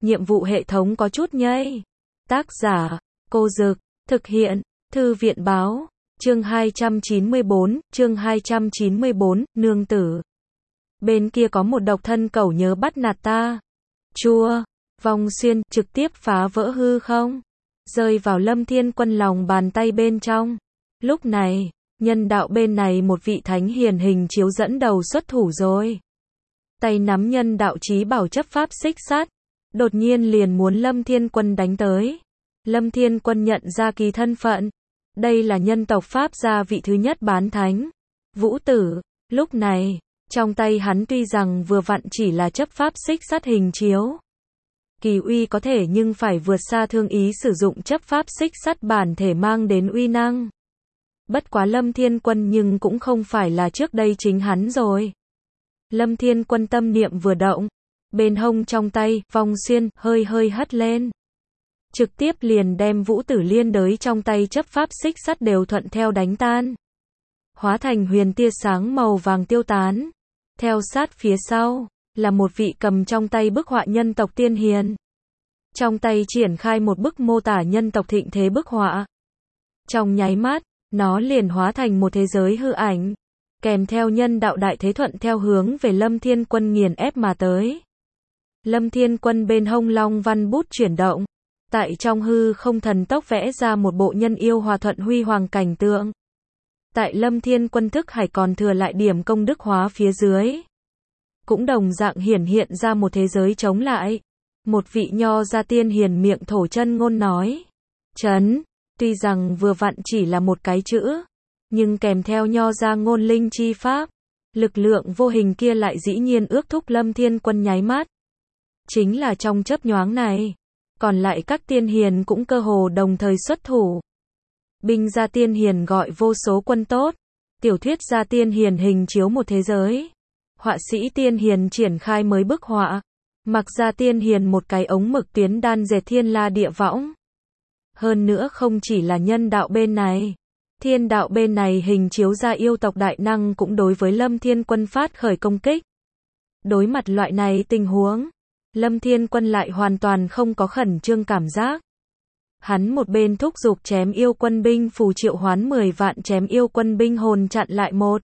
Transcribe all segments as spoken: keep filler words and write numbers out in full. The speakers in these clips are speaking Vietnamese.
nhiệm vụ hệ thống có chút nhây. Tác giả, Cô Dực, thực hiện, Thư viện Báo, chương hai trăm chín mươi bốn, chương hai trăm chín mươi bốn, nương tử. Bên kia có một độc thân cẩu nhớ bắt nạt ta. Chua, Vong Xuyên, trực tiếp phá vỡ hư không, rơi vào Lâm Thiên Quân lòng bàn tay bên trong. Lúc này, nhân đạo bên này một vị thánh hiền hình chiếu dẫn đầu xuất thủ rồi. Tay nắm nhân đạo chí bảo chấp pháp xích sát, đột nhiên liền muốn Lâm Thiên Quân đánh tới. Lâm Thiên Quân nhận ra kỳ thân phận. Đây là nhân tộc Pháp gia vị thứ nhất bán thánh, Vũ Tử. Lúc này, trong tay hắn tuy rằng vừa vặn chỉ là chấp pháp xích sát hình chiếu. Kỳ uy có thể nhưng phải vượt xa thương ý sử dụng chấp pháp xích sắt bản thể mang đến uy năng. Bất quá Lâm Thiên Quân nhưng cũng không phải là trước đây chính hắn rồi. Lâm Thiên Quân tâm niệm vừa động, bên hông trong tay, Vong Xuyên, hơi hơi hất lên. Trực tiếp liền đem Vũ Tử liên đới trong tay chấp pháp xích sắt đều thuận theo đánh tan. Hóa thành huyền tia sáng màu vàng tiêu tán. Theo sát phía sau, là một vị cầm trong tay bức họa nhân tộc tiên hiền. Trong tay triển khai một bức mô tả nhân tộc thịnh thế bức họa. Trong nháy mắt, nó liền hóa thành một thế giới hư ảnh, kèm theo nhân đạo đại thế thuận theo hướng về Lâm Thiên Quân nghiền ép mà tới. Lâm Thiên Quân bên hông long văn bút chuyển động, tại trong hư không thần tốc vẽ ra một bộ nhân yêu hòa thuận huy hoàng cảnh tượng. Tại Lâm Thiên Quân thức hải còn thừa lại điểm công đức hóa phía dưới, cũng đồng dạng hiển hiện ra một thế giới chống lại. Một vị nho gia tiên hiền miệng thổ chân ngôn nói. Chấn, tuy rằng vừa vặn chỉ là một cái chữ, nhưng kèm theo nho gia ngôn linh chi pháp, lực lượng vô hình kia lại dĩ nhiên ước thúc Lâm Thiên Quân nháy mắt. Chính là trong chớp nhoáng này, còn lại các tiên hiền cũng cơ hồ đồng thời xuất thủ. Binh gia tiên hiền gọi vô số quân tốt, tiểu thuyết gia tiên hiền hình chiếu một thế giới. Họa sĩ tiên hiền triển khai mới bức họa, mặc gia tiên hiền một cái ống mực tuyến đan dệt thiên la địa võng. Hơn nữa không chỉ là nhân đạo bên này, thiên đạo bên này hình chiếu ra yêu tộc đại năng cũng đối với Lâm Thiên Quân phát khởi công kích. Đối mặt loại này tình huống, Lâm Thiên Quân lại hoàn toàn không có khẩn trương cảm giác. Hắn một bên thúc giục chém yêu quân binh phù triệu hoán mười vạn chém yêu quân binh hồn chặn lại một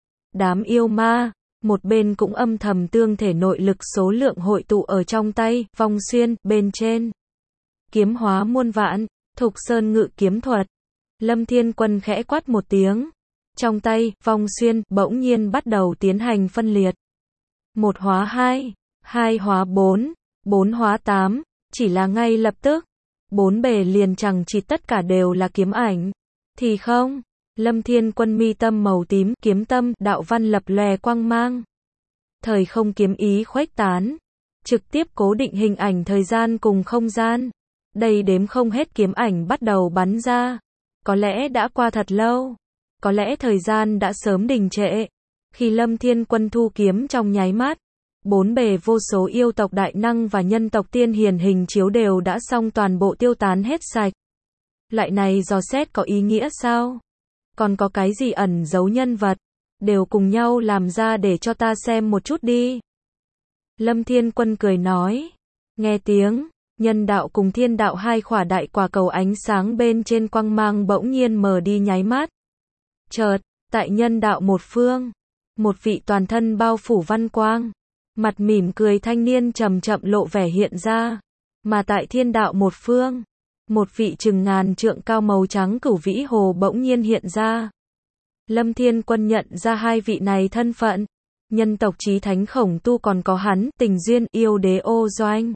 đám yêu ma, một bên cũng âm thầm tương thể nội lực số lượng hội tụ ở trong tay, Vong Xuyên, bên trên. Kiếm hóa muôn vạn, Thục Sơn ngự kiếm thuật. Lâm Thiên Quân khẽ quát một tiếng. Trong tay, Vong Xuyên, bỗng nhiên bắt đầu tiến hành phân liệt. Một hóa hai, hai hóa bốn, bốn hóa tám, chỉ là ngay lập tức. Bốn bề liền chẳng chỉ tất cả đều là kiếm ảnh. Thì không, Lâm Thiên Quân mi tâm màu tím, kiếm tâm, đạo văn lập lòe quang mang. Thời không kiếm ý khuếch tán, trực tiếp cố định hình ảnh thời gian cùng không gian. Đây đếm không hết kiếm ảnh bắt đầu bắn ra. Có lẽ đã qua thật lâu, có lẽ thời gian đã sớm đình trệ. Khi Lâm Thiên Quân thu kiếm trong nháy mắt, bốn bề vô số yêu tộc đại năng và nhân tộc tiên hiền hình chiếu đều đã xong toàn bộ tiêu tán hết sạch. Loại này dò xét có ý nghĩa sao? Còn có cái gì ẩn giấu nhân vật? Đều cùng nhau làm ra để cho ta xem một chút đi. Lâm Thiên Quân cười nói. Nghe tiếng, nhân đạo cùng thiên đạo hai khỏa đại quả cầu ánh sáng bên trên quang mang bỗng nhiên mờ đi nháy mắt. Chợt, tại nhân đạo một phương, một vị toàn thân bao phủ văn quang, mặt mỉm cười thanh niên chậm chậm lộ vẻ hiện ra. Mà tại thiên đạo một phương, một vị chừng ngàn trượng cao màu trắng cửu vĩ hồ bỗng nhiên hiện ra. Lâm Thiên Quân nhận ra hai vị này thân phận. Nhân tộc chí thánh Khổng Tu còn có hắn, tình duyên, yêu đế Ô Doanh.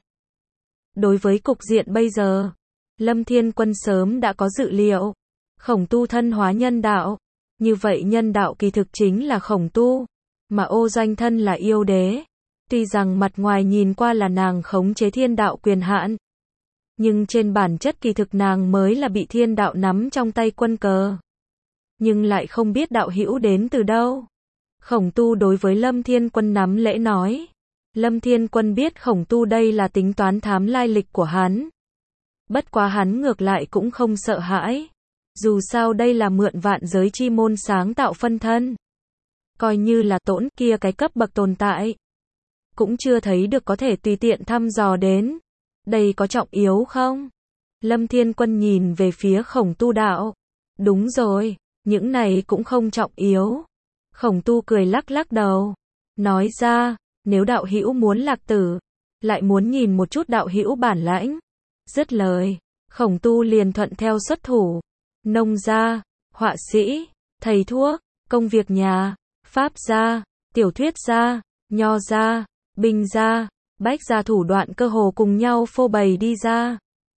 Đối với cục diện bây giờ, Lâm Thiên Quân sớm đã có dự liệu. Khổng Tu thân hóa nhân đạo. Như vậy nhân đạo kỳ thực chính là Khổng Tu. Mà Ô Doanh thân là yêu đế. Tuy rằng mặt ngoài nhìn qua là nàng khống chế thiên đạo quyền hạn, nhưng trên bản chất kỳ thực nàng mới là bị thiên đạo nắm trong tay quân cờ. Nhưng lại không biết đạo hữu đến từ đâu. Khổng Tu đối với Lâm Thiên Quân nắm lễ nói. Lâm Thiên Quân biết Khổng Tu đây là tính toán thám lai lịch của hắn. Bất quá hắn ngược lại cũng không sợ hãi. Dù sao đây là mượn vạn giới chi môn sáng tạo phân thân. Coi như là tổn kia cái cấp bậc tồn tại, cũng chưa thấy được có thể tùy tiện thăm dò đến. Đây có trọng yếu không? Lâm Thiên Quân nhìn về phía Khổng Tu đạo. Đúng rồi, những này cũng không trọng yếu. Khổng Tu cười lắc lắc đầu. Nói ra, nếu đạo hữu muốn lạc tử, lại muốn nhìn một chút đạo hữu bản lãnh. Dứt lời, Khổng Tu liền thuận theo xuất thủ. Nông gia, họa sĩ, thầy thuốc, công việc nhà, pháp gia, tiểu thuyết gia, nho gia, binh gia, bách gia thủ đoạn cơ hồ cùng nhau phô bày đi ra.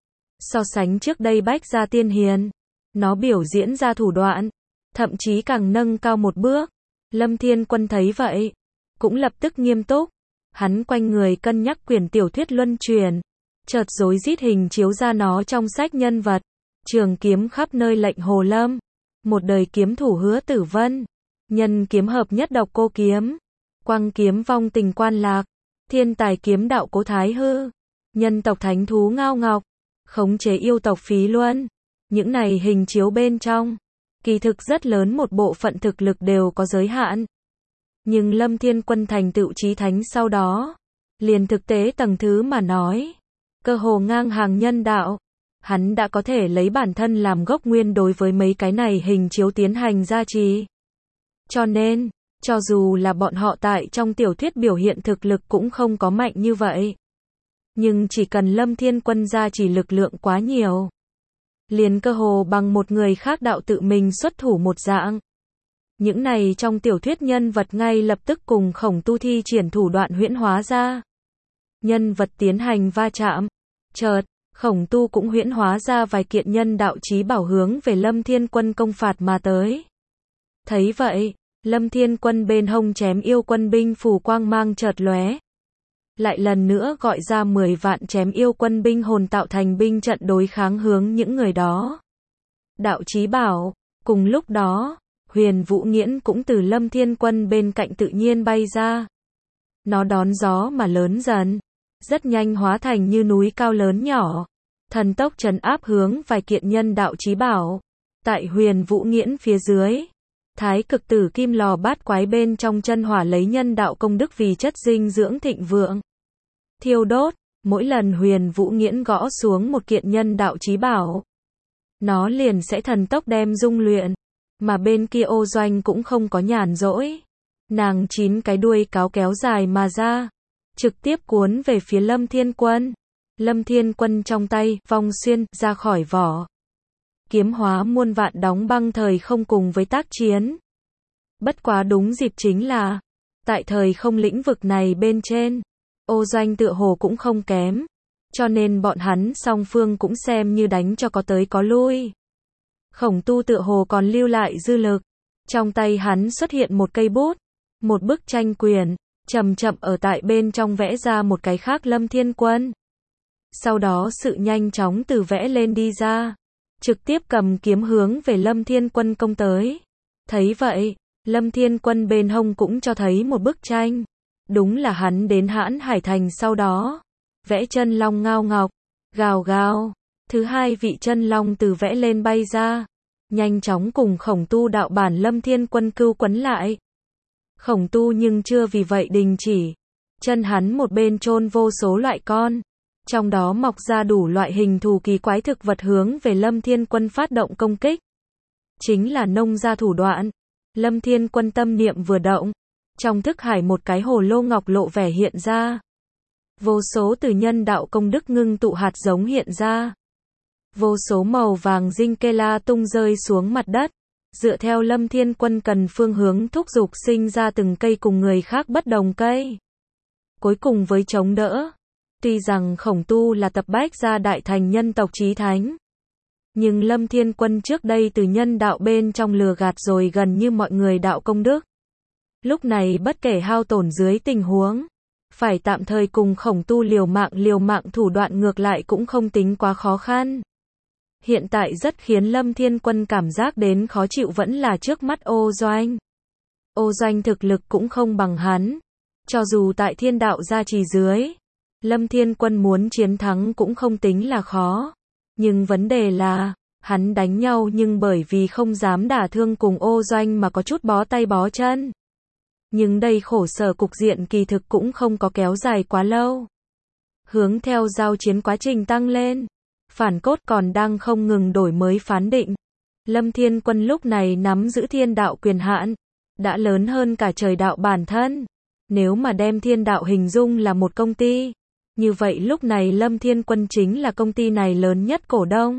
So sánh trước đây bách gia tiên hiền, nó biểu diễn ra thủ đoạn, thậm chí càng nâng cao một bước. Lâm Thiên Quân thấy vậy, cũng lập tức nghiêm túc. Hắn quanh người cân nhắc quyển tiểu thuyết luân truyền, chợt rối rít hình chiếu ra nó trong sách nhân vật. Trường kiếm khắp nơi lệnh Hồ Lâm, một đời kiếm thủ Hứa Tử Vân, nhân kiếm hợp nhất độc cô kiếm, quang kiếm vong tình quan lạc, thiên tài kiếm đạo Cố Thái Hư, nhân tộc thánh thú Ngao Ngọc, khống chế yêu tộc Phí Luân. Những này hình chiếu bên trong, kỳ thực rất lớn một bộ phận thực lực đều có giới hạn. Nhưng Lâm Thiên Quân thành tựu chí thánh sau đó, liền thực tế tầng thứ mà nói, cơ hồ ngang hàng nhân đạo. Hắn đã có thể lấy bản thân làm gốc nguyên đối với mấy cái này hình chiếu tiến hành gia trì. Cho nên, cho dù là bọn họ tại trong tiểu thuyết biểu hiện thực lực cũng không có mạnh như vậy. Nhưng chỉ cần Lâm Thiên Quân gia trì lực lượng quá nhiều, liền cơ hồ bằng một người khác đạo tự mình xuất thủ một dạng. Những này trong tiểu thuyết nhân vật ngay lập tức cùng Khổng Tu thi triển thủ đoạn huyễn hóa ra. Nhân vật tiến hành va chạm. Chợt, Khổng Tu cũng huyễn hóa ra vài kiện nhân đạo chí bảo hướng về Lâm Thiên Quân công phạt mà tới. Thấy vậy, Lâm Thiên Quân bên hông chém yêu quân binh phù quang mang chợt lóe. Lại lần nữa gọi ra mười vạn chém yêu quân binh hồn tạo thành binh trận đối kháng hướng những người đó. Đạo chí bảo, cùng lúc đó, Huyền Vũ Nghiễn cũng từ Lâm Thiên Quân bên cạnh tự nhiên bay ra. Nó đón gió mà lớn dần, rất nhanh hóa thành như núi cao lớn nhỏ, thần tốc trấn áp hướng vài kiện nhân đạo chí bảo. Tại Huyền Vũ Nghiễn phía dưới, Thái Cực Tử Kim Lò bát quái bên trong chân hỏa lấy nhân đạo công đức vì chất dinh dưỡng thịnh vượng, thiêu đốt. Mỗi lần Huyền Vũ Nghiễn gõ xuống một kiện nhân đạo chí bảo, nó liền sẽ thần tốc đem dung luyện. Mà bên kia Ô Doanh cũng không có nhàn rỗi, nàng chín cái đuôi cáo kéo dài mà ra, trực tiếp cuốn về phía Lâm Thiên Quân. Lâm Thiên Quân trong tay, vong xuyên, ra khỏi vỏ. Kiếm hóa muôn vạn đóng băng thời không cùng với tác chiến. Bất quá đúng dịp chính là, tại thời không lĩnh vực này bên trên, Ô Doanh tựa hồ cũng không kém, cho nên bọn hắn song phương cũng xem như đánh cho có tới có lui. Khổng Tu tựa hồ còn lưu lại dư lực, trong tay hắn xuất hiện một cây bút, một bức tranh quyển, chậm chậm ở tại bên trong vẽ ra một cái khác Lâm Thiên Quân. Sau đó sự nhanh chóng từ vẽ lên đi ra, trực tiếp cầm kiếm hướng về Lâm Thiên Quân công tới. Thấy vậy, Lâm Thiên Quân bên hông cũng cho thấy một bức tranh. Đúng là hắn đến Hãn Hải Thành sau đó, vẽ chân long Ngao Ngọc, gào gào. Thứ hai vị chân long từ vẽ lên bay ra, nhanh chóng cùng Khổng Tu đạo bản Lâm Thiên Quân cưu quấn lại. Khổng Tu nhưng chưa vì vậy đình chỉ, chân hắn một bên chôn vô số loại con, trong đó mọc ra đủ loại hình thù kỳ quái thực vật hướng về Lâm Thiên Quân phát động công kích. Chính là nông gia thủ đoạn. Lâm Thiên Quân tâm niệm vừa động, trong thức hải một cái hồ lô ngọc lộ vẻ hiện ra. Vô số từ nhân đạo công đức ngưng tụ hạt giống hiện ra. Vô số màu vàng dinh kê la tung rơi xuống mặt đất, dựa theo Lâm Thiên Quân cần phương hướng thúc giục sinh ra từng cây cùng người khác bất đồng cây. Cuối cùng với chống đỡ, tuy rằng Khổng Tu là tập bách gia đại thành nhân tộc chí thánh, nhưng Lâm Thiên Quân trước đây từ nhân đạo bên trong lừa gạt rồi gần như mọi người đạo công đức. Lúc này bất kể hao tổn dưới tình huống, phải tạm thời cùng Khổng Tu liều mạng liều mạng thủ đoạn ngược lại cũng không tính quá khó khăn. Hiện tại rất khiến Lâm Thiên Quân cảm giác đến khó chịu vẫn là trước mắt Ô Doanh. Ô Doanh thực lực cũng không bằng hắn. Cho dù tại thiên đạo gia trì dưới, Lâm Thiên Quân muốn chiến thắng cũng không tính là khó. Nhưng vấn đề là, hắn đánh nhau nhưng bởi vì không dám đả thương cùng Ô Doanh mà có chút bó tay bó chân. Nhưng đây khổ sở cục diện kỳ thực cũng không có kéo dài quá lâu. hướng theo giao chiến quá trình tăng lên. Phản cốt còn đang không ngừng đổi mới phán định. Lâm Thiên Quân lúc này nắm giữ thiên đạo quyền hạn, đã lớn hơn cả trời đạo bản thân. Nếu mà đem thiên đạo hình dung là một công ty, như vậy lúc này Lâm Thiên Quân chính là công ty này lớn nhất cổ đông.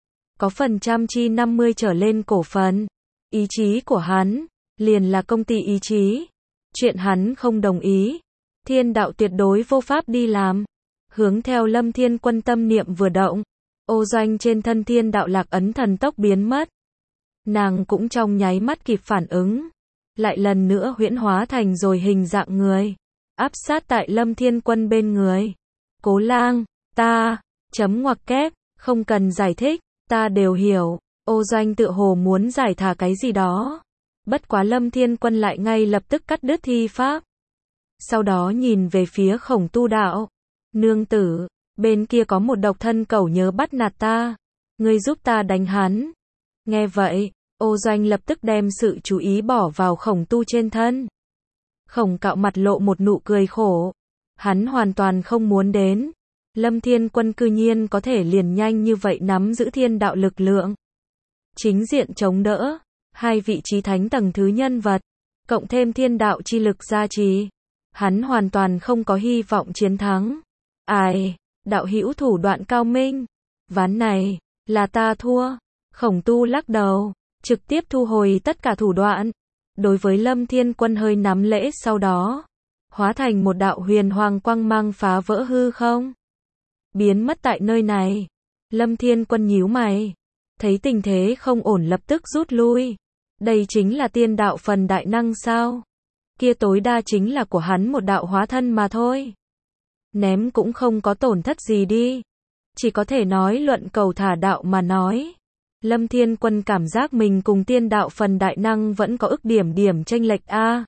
Có phần trăm chi năm mươi trở lên cổ phần. Ý chí của hắn, liền là công ty ý chí. Chuyện hắn không đồng ý, thiên đạo tuyệt đối vô pháp đi làm. Hướng theo Lâm Thiên Quân tâm niệm vừa động, ô doanh trên thân thiên đạo lạc ấn thần tốc biến mất. Nàng cũng trong nháy mắt kịp phản ứng, lại lần nữa huyễn hóa thành rồi hình dạng người, áp sát tại Lâm Thiên Quân bên người. Cố Lang, ta, chấm ngoặc kép, không cần giải thích, ta đều hiểu. Ô doanh tự hồ muốn giải thả cái gì đó. Bất quá Lâm Thiên Quân lại ngay lập tức cắt đứt thi pháp. Sau đó nhìn về phía Khổng Tu Đạo. Nương tử, bên kia có một độc thân cẩu nhớ bắt nạt ta. Ngươi giúp ta đánh hắn. Nghe vậy, ô doanh lập tức đem sự chú ý bỏ vào Khổng Tu trên thân. Khổng Cạo mặt lộ một nụ cười khổ. Hắn hoàn toàn không muốn đến. Lâm Thiên Quân cư nhiên có thể liền nhanh như vậy nắm giữ thiên đạo lực lượng. Chính diện chống đỡ. Hai vị trí thánh tầng thứ nhân vật. Cộng thêm thiên đạo chi lực gia trì. Hắn hoàn toàn không có hy vọng chiến thắng. Ai, đạo hữu thủ đoạn cao minh. Ván này, là ta thua. Khổng Tu lắc đầu, trực tiếp thu hồi tất cả thủ đoạn. Đối với Lâm Thiên Quân hơi nắm lễ sau đó. Hóa thành một đạo huyền hoàng quang mang phá vỡ hư không. Biến mất tại nơi này. Lâm Thiên Quân nhíu mày. Thấy tình thế không ổn lập tức rút lui. Đây chính là tiên đạo phần đại năng sao? Kia tối đa chính là của hắn một đạo hóa thân mà thôi. Ném cũng không có tổn thất gì đi. Chỉ có thể nói luận cầu thả đạo mà nói. Lâm Thiên Quân cảm giác mình cùng tiên đạo phần đại năng vẫn có ức điểm điểm chênh lệch a.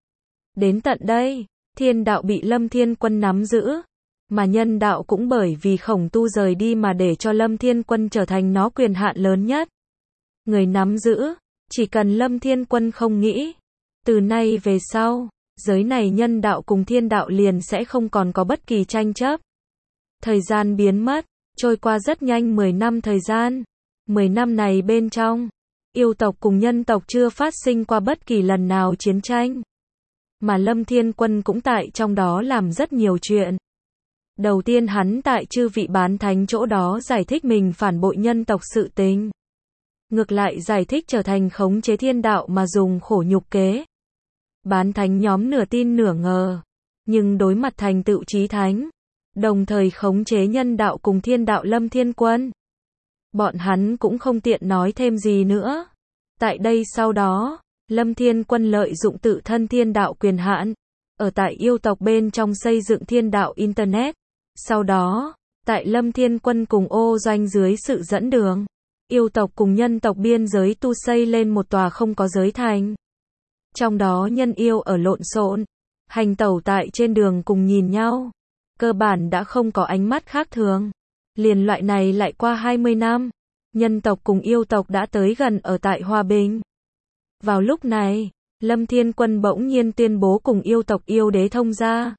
Đến tận đây, thiên đạo bị Lâm Thiên Quân nắm giữ. Mà nhân đạo cũng bởi vì Khổng Tu rời đi mà để cho Lâm Thiên Quân trở thành nó quyền hạn lớn nhất. Người nắm giữ, chỉ cần Lâm Thiên Quân không nghĩ. Từ nay về sau, giới này nhân đạo cùng thiên đạo liền sẽ không còn có bất kỳ tranh chấp. Thời gian biến mất, trôi qua rất nhanh mười năm thời gian. mười năm này bên trong, yêu tộc cùng nhân tộc chưa phát sinh qua bất kỳ lần nào chiến tranh. Mà Lâm Thiên Quân cũng tại trong đó làm rất nhiều chuyện. Đầu tiên hắn tại chư vị bán thánh chỗ đó giải thích mình phản bội nhân tộc sự tình. Ngược lại giải thích trở thành khống chế thiên đạo mà dùng khổ nhục kế. Bán thánh nhóm nửa tin nửa ngờ. Nhưng đối mặt thành tựu chí thánh. Đồng thời khống chế nhân đạo cùng thiên đạo Lâm Thiên Quân. Bọn hắn cũng không tiện nói thêm gì nữa. Tại đây sau đó, Lâm Thiên Quân lợi dụng tự thân thiên đạo quyền hạn. Ở tại yêu tộc bên trong xây dựng thiên đạo Internet. Sau đó, tại Lâm Thiên Quân cùng ô doanh dưới sự dẫn đường. Yêu tộc cùng nhân tộc biên giới tu xây lên một tòa không có giới thành. Trong đó nhân yêu ở lộn xộn, hành tẩu tại trên đường cùng nhìn nhau. Cơ bản đã không có ánh mắt khác thường. Liền loại này lại qua hai mươi năm, nhân tộc cùng yêu tộc đã tới gần ở tại hòa bình. Vào lúc này, Lâm Thiên Quân bỗng nhiên tuyên bố cùng yêu tộc yêu đế thông gia.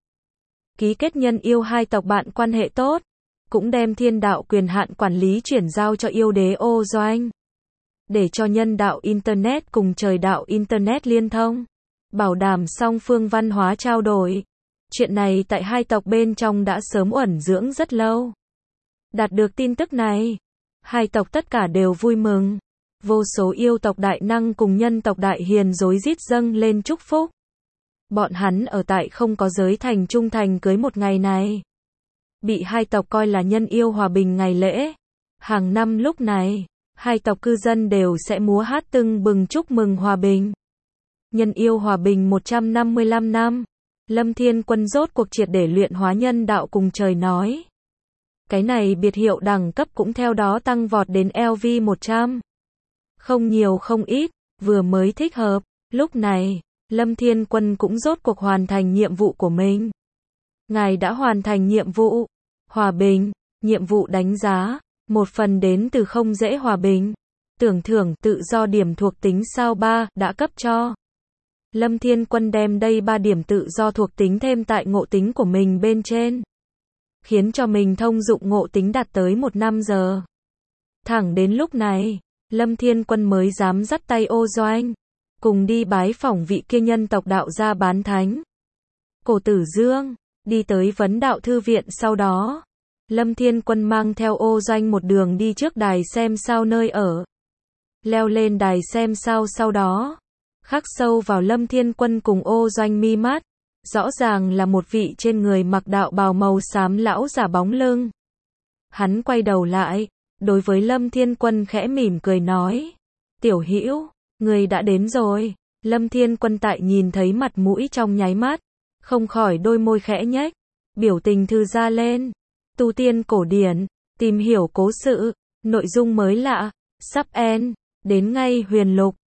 Ký kết nhân yêu hai tộc bạn quan hệ tốt. Cũng đem thiên đạo quyền hạn quản lý chuyển giao cho yêu đế ô doanh. Để cho nhân đạo Internet cùng trời đạo Internet liên thông. Bảo đảm song phương văn hóa trao đổi. Chuyện này tại hai tộc bên trong đã sớm uẩn dưỡng rất lâu. Đạt được tin tức này, hai tộc tất cả đều vui mừng. Vô số yêu tộc đại năng cùng nhân tộc đại hiền rối rít dâng lên chúc phúc. Bọn hắn ở tại không có giới thành trung thành cưới một ngày này. Bị hai tộc coi là nhân yêu hòa bình ngày lễ. Hàng năm lúc này, hai tộc cư dân đều sẽ múa hát tưng bừng chúc mừng hòa bình. Nhân yêu hòa bình một trăm năm mươi lăm năm. Lâm Thiên Quân rốt cuộc triệt để luyện hóa nhân đạo cùng trời nói. Cái này biệt hiệu đẳng cấp cũng theo đó tăng vọt đến L V một trăm. Không nhiều không ít, vừa mới thích hợp. Lúc này, Lâm Thiên Quân cũng rốt cuộc hoàn thành nhiệm vụ của mình. Ngài đã hoàn thành nhiệm vụ. Hòa bình, nhiệm vụ đánh giá. Một phần đến từ không dễ hòa bình. Tưởng thưởng tự do điểm thuộc tính sao ba đã cấp cho. Lâm Thiên Quân đem đây ba điểm tự do thuộc tính thêm tại ngộ tính của mình bên trên. khiến cho mình thông dụng ngộ tính đạt tới một năm giờ. Thẳng đến lúc này, Lâm Thiên Quân mới dám dắt tay Ô Doanh, cùng đi bái phỏng vị kia nhân tộc đạo gia bán thánh. Cổ Tử Dương, đi tới Vấn Đạo Thư Viện sau đó, Lâm Thiên Quân mang theo Ô Doanh một đường đi trước đài xem sao nơi ở. Leo lên đài xem sao sau đó, khắc sâu vào Lâm Thiên Quân cùng Ô Doanh mi mắt, rõ ràng là một vị trên người mặc đạo bào màu xám lão giả bóng lưng. Hắn quay đầu lại, đối với Lâm Thiên Quân khẽ mỉm cười nói, Tiểu Hữu, người đã đến rồi. Lâm Thiên Quân tại nhìn thấy mặt mũi trong nháy mắt, không khỏi đôi môi khẽ nhếch, biểu tình thư ra lên. Tu tiên cổ điển, tìm hiểu cố sự, nội dung mới lạ, sắp end, đến ngay huyền lục.